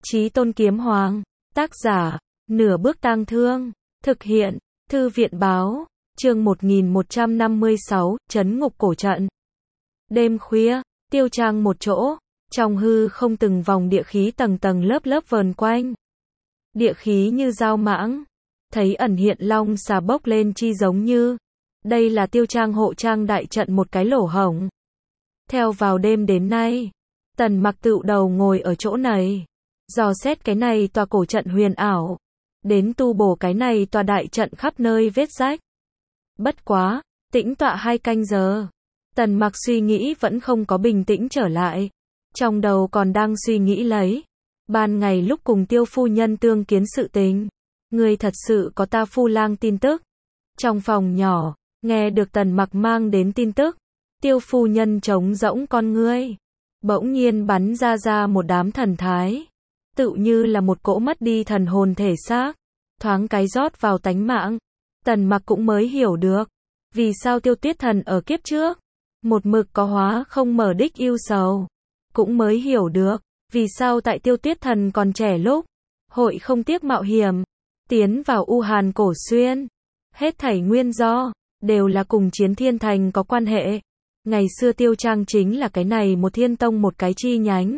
Chí Tôn Kiếm Hoàng, tác giả, Nửa Bước Tang Thương, thực hiện, Thư viện báo, chương 1156, Trấn Ngục Cổ Trận. Đêm khuya, Tiêu Trang một chỗ, trong hư không từng vòng địa khí tầng tầng lớp lớp vờn quanh. Địa khí như dao mãng, thấy ẩn hiện long xà bốc lên chi giống như. Đây là Tiêu Trang hộ trang đại trận một cái lỗ hổng. Theo vào đêm đến nay, Tần Mặc tựu đầu ngồi ở chỗ này, dò xét cái này tòa cổ trận huyền ảo, đến tu bổ cái này tòa đại trận khắp nơi vết rách. Bất quá, tĩnh tọa 2 canh giờ, Tần Mặc suy nghĩ vẫn không có bình tĩnh trở lại, trong đầu còn đang suy nghĩ lấy, ban ngày lúc cùng Tiêu phu nhân tương kiến sự tình, người thật sự có ta phu lang tin tức. Trong phòng nhỏ, nghe được Tần Mặc mang đến tin tức, Tiêu phu nhân trống rỗng con ngươi, bỗng nhiên bắn ra một đám thần thái, tựu như là một cỗ mất đi thần hồn thể xác, thoáng cái rót vào tánh mạng. Tần Mặc cũng mới hiểu được, vì sao Tiêu Tuyết Thần ở kiếp trước, một mực có hóa không mở đích yêu sầu. Cũng mới hiểu được, vì sao tại Tiêu Tuyết Thần còn trẻ lúc, hội không tiếc mạo hiểm, tiến vào U Hàn Cổ Xuyên. Hết thảy nguyên do, đều là cùng Chiến Thiên Thành có quan hệ. Ngày xưa Tiêu Trang chính là cái này một thiên tông một cái chi nhánh.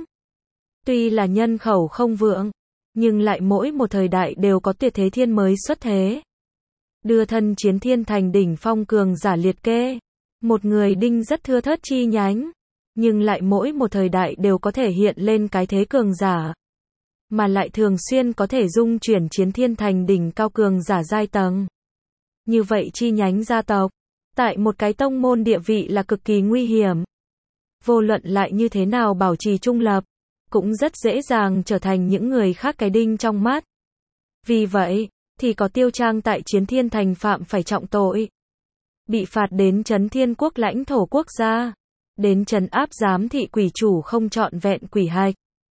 Tuy là nhân khẩu không vượng, nhưng lại mỗi một thời đại đều có tuyệt thế thiên mới xuất thế. Đưa thân Chiến Thiên Thành đỉnh phong cường giả liệt kê. Một người đinh rất thưa thớt chi nhánh, nhưng lại mỗi một thời đại đều có thể hiện lên cái thế cường giả. Mà lại thường xuyên có thể dung chuyển Chiến Thiên Thành đỉnh cao cường giả giai tầng. Như vậy chi nhánh gia tộc, tại một cái tông môn địa vị là cực kỳ nguy hiểm. Vô luận lại như thế nào bảo trì trung lập, cũng rất dễ dàng trở thành những người khác cái đinh trong mắt. Vì vậy, thì có Tiêu Trang tại Chiến Thiên Thành phạm phải trọng tội. Bị phạt đến trấn Thiên Quốc lãnh thổ quốc gia, đến trấn áp giám thị quỷ chủ không trọn vẹn quỷ hạch.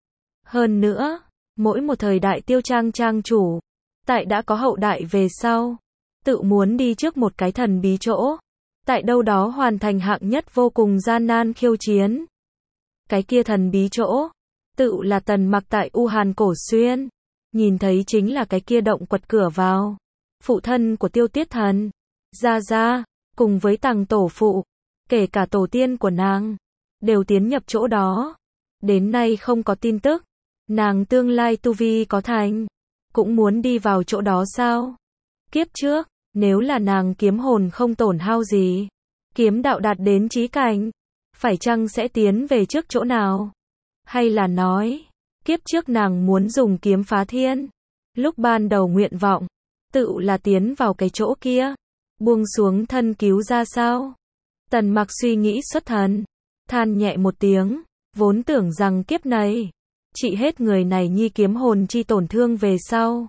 Hơn nữa, mỗi một thời đại Tiêu Trang trang chủ, tại đã có hậu đại về sau, tự muốn đi trước một cái thần bí chỗ, tại đâu đó hoàn thành hạng nhất vô cùng gian nan khiêu chiến. Cái kia thần bí chỗ, tự là Tần Mặc tại U Hàn Cổ Xuyên, nhìn thấy chính là cái kia động quật cửa vào. Phụ thân của Tiêu Tuyết Thần, Gia, cùng với Tằng tổ phụ, kể cả tổ tiên của nàng, đều tiến nhập chỗ đó. Đến nay không có tin tức, nàng tương lai tu vi có thành, cũng muốn đi vào chỗ đó sao? Kiếp trước, nếu là nàng kiếm hồn không tổn hao gì, kiếm đạo đạt đến chí cảnh, phải chăng sẽ tiến về trước chỗ nào? Hay là nói, kiếp trước nàng muốn dùng kiếm phá thiên, lúc ban đầu nguyện vọng, tự là tiến vào cái chỗ kia, buông xuống thân cứu ra sao? Tần Mặc suy nghĩ xuất thần, than nhẹ một tiếng, vốn tưởng rằng kiếp này, trị hết người này nhi kiếm hồn chi tổn thương về sau,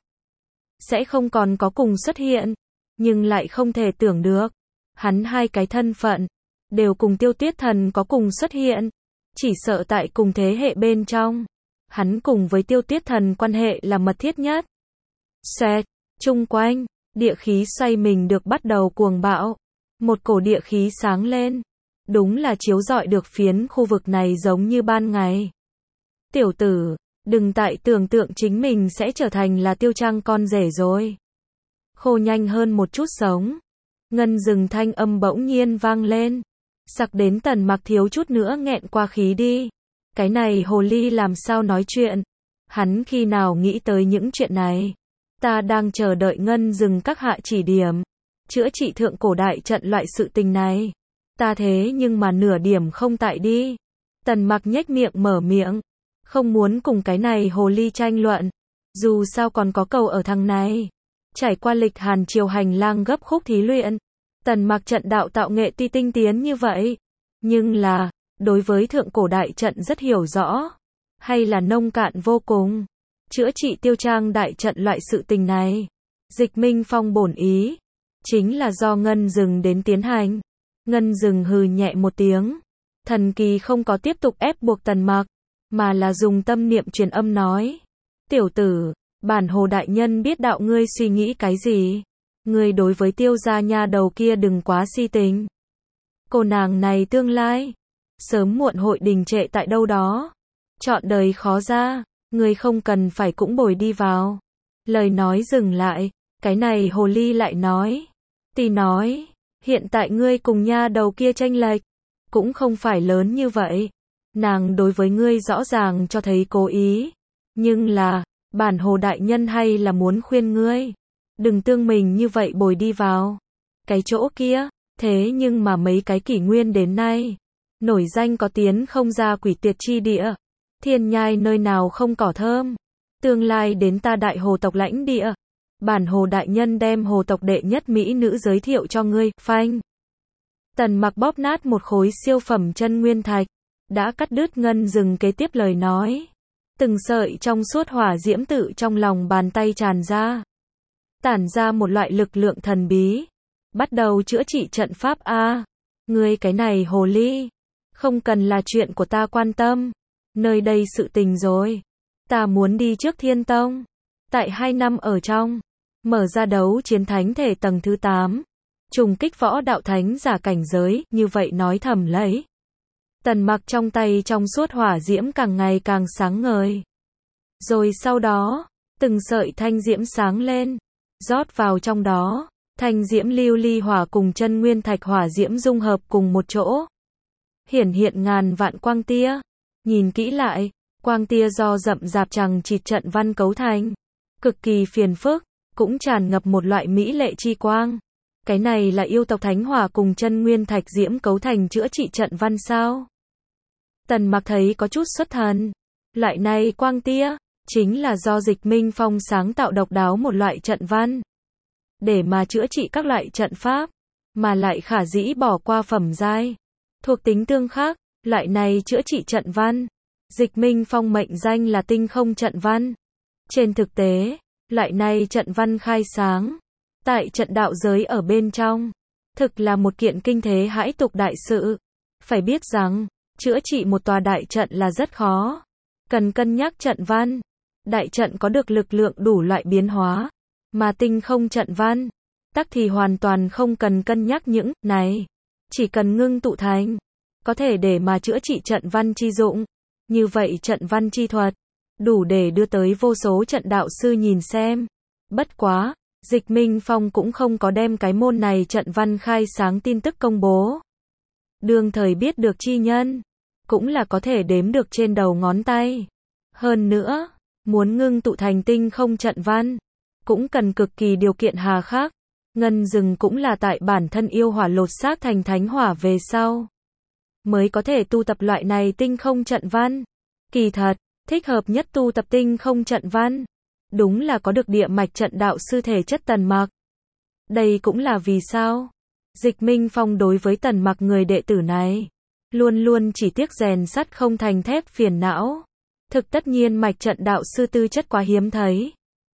sẽ không còn có cùng xuất hiện, nhưng lại không thể tưởng được, hắn hai cái thân phận, đều cùng Tiêu Tuyết Thần có cùng xuất hiện, chỉ sợ tại cùng thế hệ bên trong, hắn cùng với Tiêu Tuyết Thần quan hệ là mật thiết nhất. Xoẹt, chung quanh, địa khí xoay mình được bắt đầu cuồng bạo, một cổ địa khí sáng lên, đúng là chiếu rọi được phiến khu vực này giống như ban ngày. Tiểu tử, đừng tại tưởng tượng chính mình sẽ trở thành là Tiêu Trang con rể rồi. Khô nhanh hơn một chút sống. Ngân rừng thanh âm bỗng nhiên vang lên, sặc đến Tần Mặc thiếu chút nữa nghẹn qua khí đi. Cái này hồ ly làm sao nói chuyện? Hắn khi nào nghĩ tới những chuyện này? Ta đang chờ đợi Ngân rừng các hạ chỉ điểm, chữa trị thượng cổ đại trận loại sự tình này. Ta thế nhưng mà nửa điểm không tại đi. Tần Mặc nhếch miệng mở miệng, không muốn cùng cái này hồ ly tranh luận. Dù sao còn có cầu ở thằng này. Trải qua lịch Hàn triều hành lang gấp khúc thí luyện, Tần Mặc trận đạo tạo nghệ ti tinh tiến như vậy, nhưng là, đối với thượng cổ đại trận rất hiểu rõ, hay là nông cạn vô cùng. Chữa trị Tiêu Trang đại trận loại sự tình này, Dịch Minh Phong bổn ý, chính là do Ngân rừng đến tiến hành. Ngân rừng hừ nhẹ một tiếng, thần kỳ không có tiếp tục ép buộc Tần Mặc, mà là dùng tâm niệm truyền âm nói, tiểu tử, bản hồ đại nhân biết đạo ngươi suy nghĩ cái gì, ngươi đối với Tiêu gia nha đầu kia đừng quá si tình. Cô nàng này tương lai, sớm muộn hội đình trệ tại đâu đó, trọn đời khó ra. ngươi không cần phải cũng bồi đi vào. Lời nói dừng lại, cái này hồ ly lại nói. Tỷ nói, hiện tại ngươi cùng nha đầu kia chênh lệch, cũng không phải lớn như vậy. Nàng đối với ngươi rõ ràng cho thấy cố ý. Nhưng là, bản hồ đại nhân hay là muốn khuyên ngươi. Đừng tương mình như vậy bồi đi vào. Cái chỗ kia, thế nhưng mà mấy cái kỷ nguyên đến nay, nổi danh có tiến không ra quỷ tiệt chi địa. Thiên nhai nơi nào không cỏ thơm. Tương lai đến ta đại hồ tộc lãnh địa. Bản hồ đại nhân đem hồ tộc đệ nhất mỹ nữ giới thiệu cho ngươi, phanh. Tần Mặc bóp nát một khối siêu phẩm chân nguyên thạch, đã cắt đứt Ngân Dừng kế tiếp lời nói. Từng sợi trong suốt hỏa diễm tự trong lòng bàn tay tràn ra, tản ra một loại lực lượng thần bí, bắt đầu chữa trị trận pháp a. Ngươi cái này hồ ly, không cần là chuyện của ta quan tâm, nơi đây sự tình rồi. Ta muốn đi trước Thiên Tông, tại 2 năm ở trong, mở ra đấu chiến thánh thể tầng thứ 8, trùng kích võ đạo thánh giả cảnh giới, như vậy nói thầm lấy. Tần Mặc trong tay trong suốt hỏa diễm càng ngày càng sáng ngời. Rồi sau đó, từng sợi thanh diễm sáng lên, rót vào trong đó, thanh diễm lưu ly hỏa cùng chân nguyên thạch hỏa diễm dung hợp cùng một chỗ. Hiển hiện ngàn vạn quang tia, nhìn kỹ lại, quang tia do rậm rạp chằng chịt trận văn cấu thành, cực kỳ phiền phức, cũng tràn ngập một loại mỹ lệ chi quang. Cái này là yêu tộc thánh hỏa cùng chân nguyên thạch diễm cấu thành chữa trị trận văn sao? Tần Mặc thấy có chút xuất thần. Loại này quang tia, chính là do Dịch Minh Phong sáng tạo độc đáo một loại trận văn. Để mà chữa trị các loại trận pháp, mà lại khả dĩ bỏ qua phẩm giai. Thuộc tính tương khắc, loại này chữa trị trận văn. Dịch Minh Phong mệnh danh là tinh không trận văn. Trên thực tế, loại này trận văn khai sáng, tại trận đạo giới ở bên trong, thực là một kiện kinh thế hãi tục đại sự. Phải biết rằng, chữa trị một tòa đại trận là rất khó. Cần cân nhắc trận văn. Đại trận có được lực lượng đủ loại biến hóa. Mà tinh không trận văn, tắc thì hoàn toàn không cần cân nhắc những này. Chỉ cần ngưng tụ thành, có thể để mà chữa trị trận văn chi dụng. Như vậy trận văn chi thuật, đủ để đưa tới vô số trận đạo sư nhìn xem. Bất quá, Dịch Minh Phong cũng không có đem cái môn này trận văn khai sáng tin tức công bố. Đương thời biết được chi nhân, cũng là có thể đếm được trên đầu ngón tay. Hơn nữa, muốn ngưng tụ thành tinh không trận văn, cũng cần cực kỳ điều kiện hà khắc. Ngân Dừng cũng là tại bản thân yêu hỏa lột xác thành thánh hỏa về sau, mới có thể tu tập loại này tinh không trận văn. Kỳ thật, thích hợp nhất tu tập tinh không trận văn, đúng là có được địa mạch trận đạo sư thể chất Tần Mặc. Đây cũng là vì sao Dịch Minh Phong đối với Tần Mặc người đệ tử này, luôn luôn chỉ tiếc rèn sắt không thành thép phiền não. Thực tất nhiên mạch trận đạo sư tư chất quá hiếm thấy.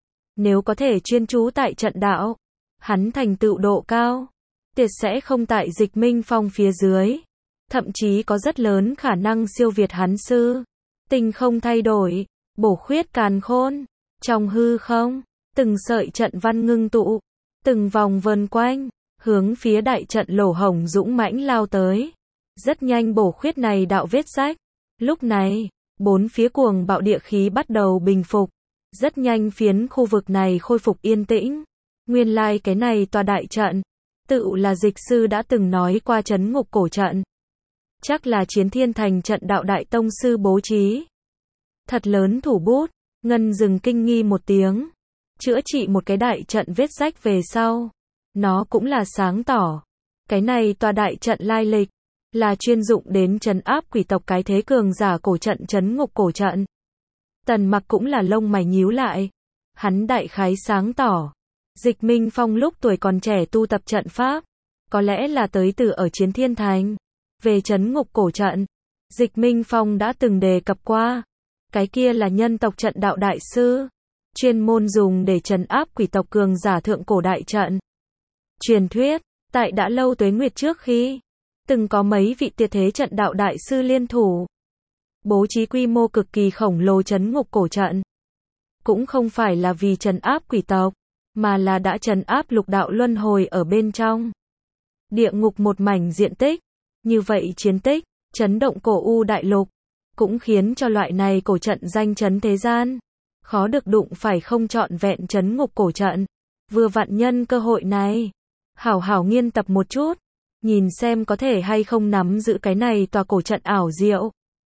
Nếu có thể chuyên chú tại trận đạo, hắn thành tựu độ cao, tuyệt sẽ không tại Dịch Minh Phong phía dưới. Thậm chí có rất lớn khả năng siêu việt hắn sư. Tinh không thay đổi, bổ khuyết càn khôn. Trong hư không, từng sợi trận văn ngưng tụ, từng vòng vần quanh, hướng phía đại trận lỗ hổng dũng mãnh lao tới. Rất nhanh bổ khuyết này đạo vết rách. Lúc này, bốn phía cuồng bạo địa khí bắt đầu bình phục. Rất nhanh phiến khu vực này khôi phục yên tĩnh. Nguyên lai cái này tòa đại trận, tự là dịch sư đã từng nói qua trấn ngục cổ trận. Chắc là Chiến Thiên Thành trận đạo đại tông sư bố trí. Thật lớn thủ bút. Ngân Dừng kinh nghi một tiếng. Chữa trị một cái đại trận vết rách về sau, nó cũng là sáng tỏ. Cái này tòa đại trận lai lịch, là chuyên dụng đến trấn áp quỷ tộc cái thế cường giả cổ trận trấn ngục cổ trận. Tần Mặc cũng là lông mày nhíu lại. Hắn đại khái sáng tỏ. Dịch Minh Phong lúc tuổi còn trẻ tu tập trận pháp, có lẽ là tới từ ở Chiến Thiên Thành. Về trấn ngục cổ trận, Dịch Minh Phong đã từng đề cập qua. Cái kia là nhân tộc trận đạo đại sư, chuyên môn dùng để trấn áp quỷ tộc cường giả thượng cổ đại trận. Truyền thuyết, tại đã lâu tuế nguyệt trước khi, từng có mấy vị tuyệt thế trận đạo đại sư liên thủ, bố trí quy mô cực kỳ khổng lồ trấn ngục cổ trận. Cũng không phải là vì trấn áp quỷ tộc, mà là đã trấn áp lục đạo luân hồi ở bên trong. Địa ngục một mảnh diện tích, như vậy chiến tích, chấn động cổ u đại lục. cũng khiến cho loại này cổ trận danh chấn thế gian. Khó được đụng phải không trọn vẹn trấn ngục cổ trận. Vừa vặn nhân cơ hội này. Hảo hảo nghiên tập một chút. Nhìn xem có thể hay không nắm giữ cái này tòa cổ trận ảo diệu.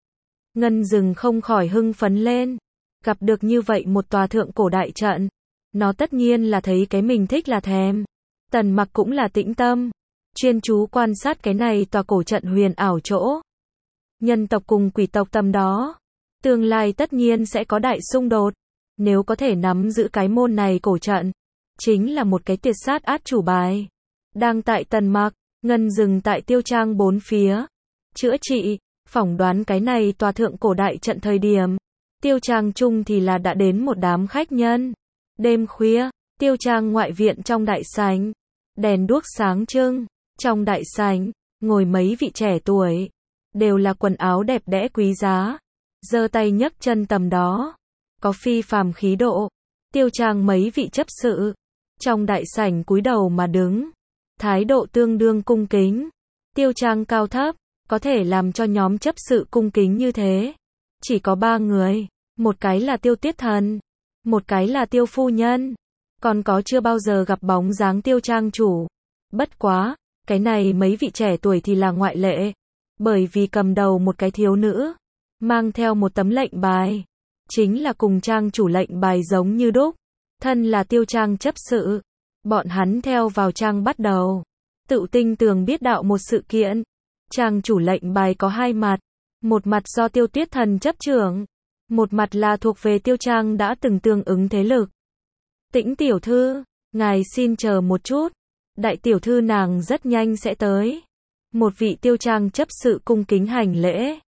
Ngân Dừng không khỏi hưng phấn lên. Gặp được như vậy một tòa thượng cổ đại trận. Nó tất nhiên là thấy cái mình thích là thèm. Tần Mặc cũng là tĩnh tâm. Chuyên chú quan sát cái này tòa cổ trận huyền ảo chỗ. Nhân tộc cùng quỷ tộc tầm đó. Tương lai tất nhiên sẽ có đại xung đột. Nếu có thể nắm giữ cái môn này cổ trận. Chính là một cái tuyệt sát át chủ bài. Đang tại Tần Mặc, Ngân Dừng tại Tiêu Trang bốn phía. Chữa trị, phỏng đoán cái này tòa thượng cổ đại trận thời điểm. Tiêu Trang chung thì là đã đến một đám khách nhân. Đêm khuya, Tiêu Trang ngoại viện trong đại sảnh. Đèn đuốc sáng trưng. Trong đại sảnh, ngồi mấy vị trẻ tuổi. Đều là quần áo đẹp đẽ quý giá. Giơ tay nhấc chân tầm đó. Có phi phàm khí độ. Tiêu Trang mấy vị chấp sự. Trong đại sảnh cúi đầu mà đứng. Thái độ tương đương cung kính. Tiêu Trang cao thấp. Có thể làm cho nhóm chấp sự cung kính như thế. Chỉ có 3 người. Một cái là Tiêu Tiết Thần. Một cái là Tiêu Phu Nhân. Còn có chưa bao giờ gặp bóng dáng Tiêu Trang chủ. Bất quá, cái này mấy vị trẻ tuổi thì là ngoại lệ. Bởi vì cầm đầu một cái thiếu nữ. Mang theo một tấm lệnh bài. Chính là cùng Trang chủ lệnh bài giống như đúc. Thân là Tiêu Trang chấp sự. Bọn hắn theo vào Trang bắt đầu. Tự tinh tường biết đạo một sự kiện. Trang chủ lệnh bài có 2 mặt. Một mặt do Tiêu Tiết Thần chấp trưởng. Một mặt là thuộc về Tiêu Trang đã từng tương ứng thế lực. Tĩnh tiểu thư, ngài xin chờ một chút. Đại tiểu thư nàng rất nhanh sẽ tới. Một vị Tiêu Trang chấp sự cung kính hành lễ.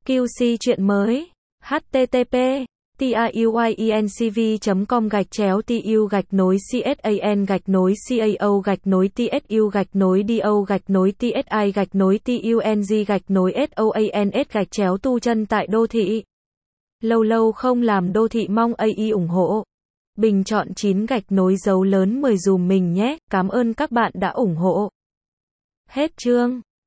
QC chuyện mới. http tayuincv.com/tsu-tsuc/do-tsi-tung-tung tại đô thị. Lâu lâu không làm đô thị mong AI ủng hộ. Bình chọn 9 gạch nối dấu lớn 10 dùm mình nhé. Cảm ơn các bạn đã ủng hộ. Hết chương.